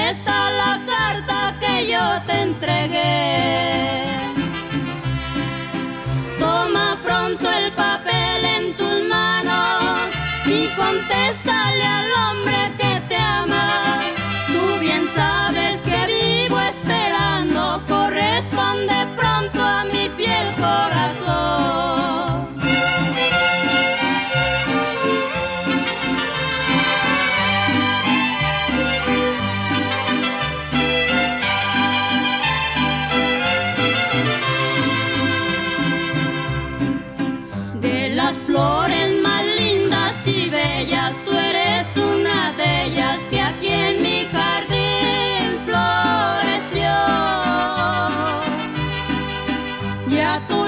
contesta la carta que yo te entregué. Toma pronto el papel en tus manos y contéstale al hombre que te ama. Tú bien sabes que vivo esperando, corresponde pronto a mi piel corazón. De las flores más lindas y bellas, tú eres una de ellas que aquí en mi jardín floreció. Ya tú